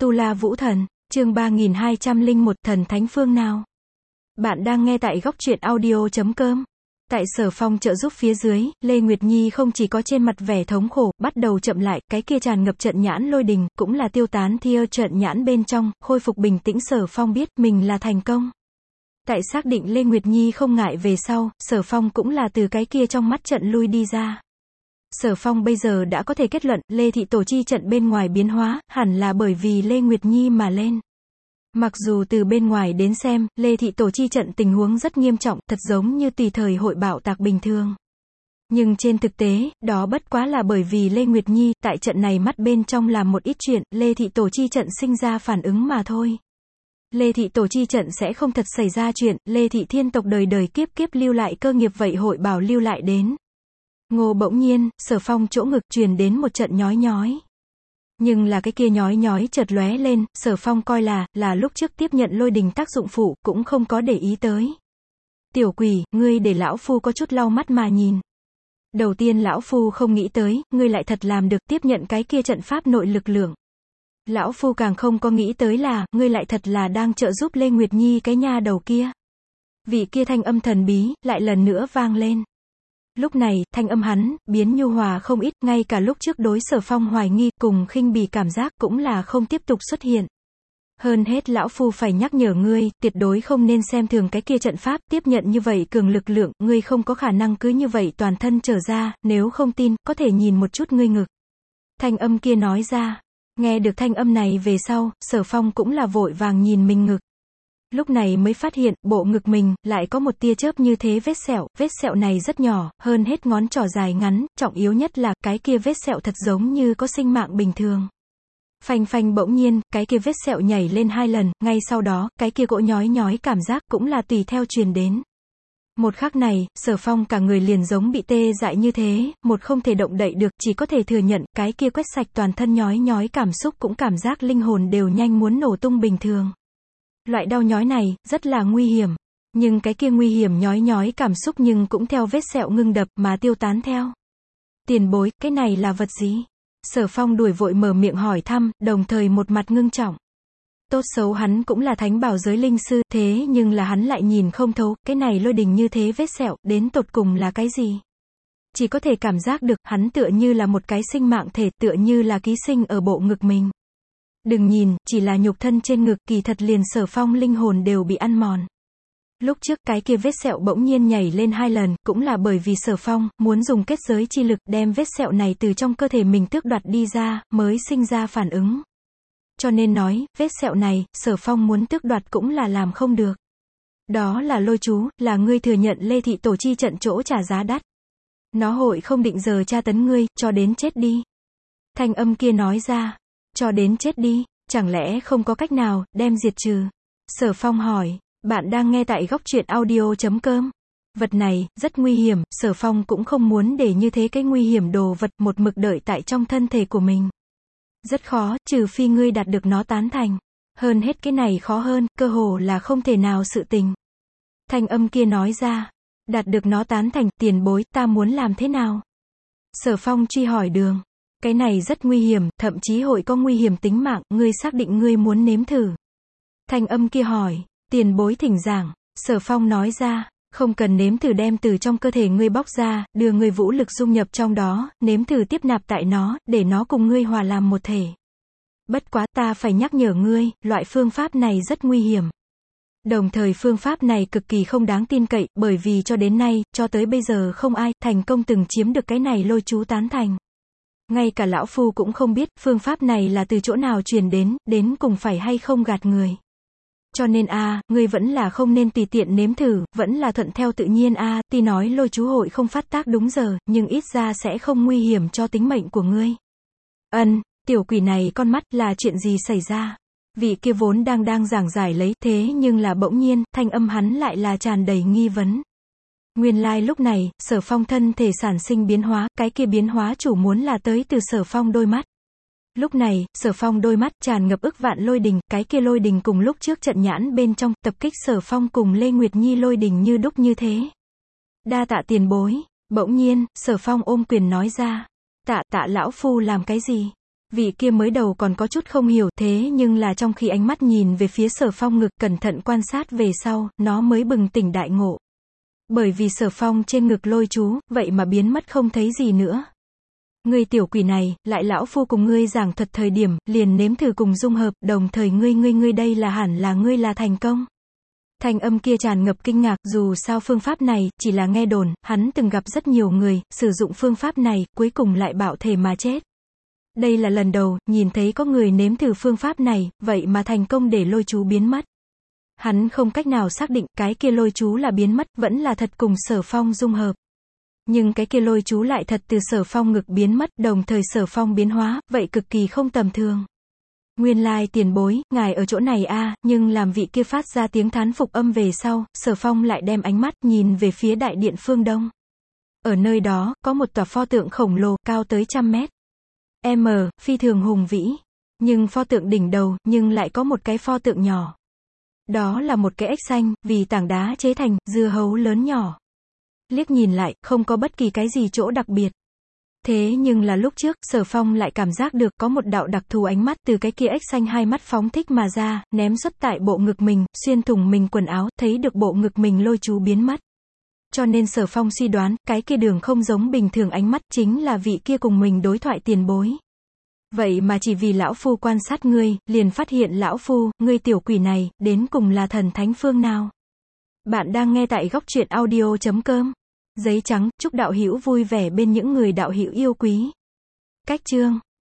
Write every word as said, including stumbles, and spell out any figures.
Tu La Vũ Thần, chương ba nghìn hai trăm lẻ một, thần thánh phương nào? Bạn đang nghe tại góc truyện audio chấm com. Tại Sở Phong trợ giúp phía dưới, Lê Nguyệt Nhi không chỉ có trên mặt vẻ thống khổ, bắt đầu chậm lại, cái kia tràn ngập trận nhãn lôi đình, cũng là tiêu tán thia trận nhãn bên trong, khôi phục bình tĩnh. Sở Phong biết, mình là thành công. Tại xác định Lê Nguyệt Nhi không ngại về sau, Sở Phong cũng là từ cái kia trong mắt trận lui đi ra. Sở Phong bây giờ đã có thể kết luận, Lê Thị Tổ chi trận bên ngoài biến hóa, hẳn là bởi vì Lê Nguyệt Nhi mà lên. Mặc dù từ bên ngoài đến xem, Lê Thị Tổ chi trận tình huống rất nghiêm trọng, thật giống như tùy thời hội bạo tạc bình thường. Nhưng trên thực tế, đó bất quá là bởi vì Lê Nguyệt Nhi, tại trận này mắt bên trong làm một ít chuyện, Lê Thị Tổ chi trận sinh ra phản ứng mà thôi. Lê Thị Tổ chi trận sẽ không thật xảy ra chuyện, Lê Thị thiên tộc đời đời kiếp kiếp lưu lại cơ nghiệp vậy hội bảo lưu lại đến. Ngô bỗng nhiên, Sở Phong chỗ ngực truyền đến một trận nhói nhói. Nhưng là cái kia nhói nhói chợt lóe lên, Sở Phong coi là, là lúc trước tiếp nhận lôi đình tác dụng phụ, cũng không có để ý tới. Tiểu quỷ, ngươi để lão phu có chút lau mắt mà nhìn. Đầu tiên lão phu không nghĩ tới, ngươi lại thật làm được tiếp nhận cái kia trận pháp nội lực lượng. Lão phu càng không có nghĩ tới là, ngươi lại thật là đang trợ giúp Lê Nguyệt Nhi cái nha đầu kia. Vị kia thanh âm thần bí, lại lần nữa vang lên. Lúc này, thanh âm hắn, biến nhu hòa không ít, ngay cả lúc trước đối Sở Phong hoài nghi, cùng khinh bỉ cảm giác cũng là không tiếp tục xuất hiện. Hơn hết lão phu phải nhắc nhở ngươi, tuyệt đối không nên xem thường cái kia trận pháp, tiếp nhận như vậy cường lực lượng, ngươi không có khả năng cứ như vậy toàn thân trở ra, nếu không tin, có thể nhìn một chút ngươi ngực. Thanh âm kia nói ra, nghe được thanh âm này về sau, Sở Phong cũng là vội vàng nhìn mình ngực. Lúc này mới phát hiện, bộ ngực mình, lại có một tia chớp như thế vết sẹo, vết sẹo này rất nhỏ, hơn hết ngón trỏ dài ngắn, trọng yếu nhất là, cái kia vết sẹo thật giống như có sinh mạng bình thường. Phanh phanh bỗng nhiên, cái kia vết sẹo nhảy lên hai lần, ngay sau đó, cái kia gỗ nhói nhói cảm giác cũng là tùy theo truyền đến. Một khắc này, Sở Phong cả người liền giống bị tê dại như thế, một không thể động đậy được, chỉ có thể thừa nhận, cái kia quét sạch toàn thân nhói nhói cảm xúc cũng cảm giác linh hồn đều nhanh muốn nổ tung bình thường. Loại đau nhói này, rất là nguy hiểm. Nhưng cái kia nguy hiểm nhói nhói cảm xúc nhưng cũng theo vết sẹo ngưng đập mà tiêu tán theo. Tiền bối, cái này là vật gì? Sở Phong đuổi vội mở miệng hỏi thăm, đồng thời một mặt ngưng trọng. Tốt xấu hắn cũng là thánh bảo giới linh sư, thế nhưng là hắn lại nhìn không thấu, cái này lôi đình như thế vết sẹo, đến tột cùng là cái gì? Chỉ có thể cảm giác được, hắn tựa như là một cái sinh mạng thể, tựa như là ký sinh ở bộ ngực mình. Đừng nhìn, chỉ là nhục thân trên ngực, kỳ thật liền Sở Phong linh hồn đều bị ăn mòn. Lúc trước cái kia vết sẹo bỗng nhiên nhảy lên hai lần, cũng là bởi vì Sở Phong muốn dùng kết giới chi lực đem vết sẹo này từ trong cơ thể mình tước đoạt đi ra, mới sinh ra phản ứng. Cho nên nói, vết sẹo này, Sở Phong muốn tước đoạt cũng là làm không được. Đó là lôi chú, là ngươi thừa nhận Lê Thị Tổ chi trận chỗ trả giá đắt. Nó hội không định giờ tra tấn ngươi, cho đến chết đi. Thanh âm kia nói ra. Cho đến chết đi, chẳng lẽ không có cách nào, đem diệt trừ? Sở Phong hỏi, bạn đang nghe tại góc truyện audio chấm com. Vật này, rất nguy hiểm, Sở Phong cũng không muốn để như thế cái nguy hiểm đồ vật một mực đợi tại trong thân thể của mình. Rất khó, trừ phi ngươi đạt được nó tán thành. Hơn hết cái này khó hơn, cơ hồ là không thể nào sự tình. Thanh âm kia nói ra, đạt được nó tán thành, tiền bối, ta muốn làm thế nào? Sở Phong truy hỏi đường. Cái này rất nguy hiểm, thậm chí hội có nguy hiểm tính mạng, ngươi xác định ngươi muốn nếm thử. Thanh âm kia hỏi, tiền bối thỉnh giảng. Sở Phong nói ra, không cần nếm thử đem từ trong cơ thể ngươi bóc ra, đưa ngươi vũ lực dung nhập trong đó, nếm thử tiếp nạp tại nó, để nó cùng ngươi hòa làm một thể. Bất quá ta phải nhắc nhở ngươi, loại phương pháp này rất nguy hiểm. Đồng thời phương pháp này cực kỳ không đáng tin cậy, bởi vì cho đến nay, cho tới bây giờ không ai thành công từng chiếm được cái này lôi chú tán thành. Ngay cả lão phu cũng không biết, phương pháp này là từ chỗ nào truyền đến, đến cùng phải hay không gạt người. Cho nên a, à, ngươi vẫn là không nên tùy tiện nếm thử, vẫn là thuận theo tự nhiên a, à, tuy nói lôi chú hội không phát tác đúng giờ, nhưng ít ra sẽ không nguy hiểm cho tính mệnh của ngươi. Ân, tiểu quỷ này con mắt, là chuyện gì xảy ra? Vị kia vốn đang đang giảng giải lấy, thế nhưng là bỗng nhiên, thanh âm hắn lại là tràn đầy nghi vấn. Nguyên lai like lúc này, Sở Phong thân thể sản sinh biến hóa, cái kia biến hóa chủ muốn là tới từ Sở Phong đôi mắt. Lúc này, Sở Phong đôi mắt tràn ngập ức vạn lôi đình, cái kia lôi đình cùng lúc trước trận nhãn bên trong, tập kích Sở Phong cùng Lê Nguyệt Nhi lôi đình như đúc như thế. Đa tạ tiền bối. Bỗng nhiên, Sở Phong ôm quyền nói ra. Tạ tạ lão phu làm cái gì? Vị kia mới đầu còn có chút không hiểu, thế nhưng là trong khi ánh mắt nhìn về phía Sở Phong ngực, cẩn thận quan sát về sau, nó mới bừng tỉnh đại ngộ. Bởi vì Sở Phong trên ngực lôi chú, vậy mà biến mất không thấy gì nữa. Ngươi tiểu quỷ này, lại lão phu cùng ngươi giảng thuật thời điểm, liền nếm thử cùng dung hợp, đồng thời ngươi ngươi ngươi đây là hẳn là ngươi là thành công. Thanh âm kia tràn ngập kinh ngạc, dù sao phương pháp này, chỉ là nghe đồn, hắn từng gặp rất nhiều người, sử dụng phương pháp này, cuối cùng lại bạo thể mà chết. Đây là lần đầu, nhìn thấy có người nếm thử phương pháp này, vậy mà thành công để lôi chú biến mất. Hắn không cách nào xác định, cái kia lôi chú là biến mất, vẫn là thật cùng Sở Phong dung hợp. Nhưng cái kia lôi chú lại thật từ Sở Phong ngực biến mất, đồng thời Sở Phong biến hóa, vậy cực kỳ không tầm thường. Nguyên lai tiền bối, ngài ở chỗ này a, nhưng làm vị kia phát ra tiếng thán phục âm về sau, Sở Phong lại đem ánh mắt nhìn về phía đại điện phương đông. Ở nơi đó, có một tòa pho tượng khổng lồ, cao tới trăm mét. M, phi thường hùng vĩ. Nhưng pho tượng đỉnh đầu, nhưng lại có một cái pho tượng nhỏ. Đó là một cái ếch xanh, vì tảng đá chế thành, dưa hấu lớn nhỏ. Liếc nhìn lại, không có bất kỳ cái gì chỗ đặc biệt. Thế nhưng là lúc trước, Sở Phong lại cảm giác được có một đạo đặc thù ánh mắt từ cái kia ếch xanh hai mắt phóng thích mà ra, ném xuất tại bộ ngực mình, xuyên thủng mình quần áo, thấy được bộ ngực mình lôi chú biến mất. Cho nên Sở Phong suy đoán, cái kia đường không giống bình thường ánh mắt chính là vị kia cùng mình đối thoại tiền bối. Vậy mà chỉ vì lão phu quan sát ngươi, liền phát hiện lão phu, ngươi tiểu quỷ này, đến cùng là thần thánh phương nào. Bạn đang nghe tại góc truyện audio chấm com. Giấy trắng, chúc đạo hữu vui vẻ bên những người đạo hữu yêu quý. Cách chương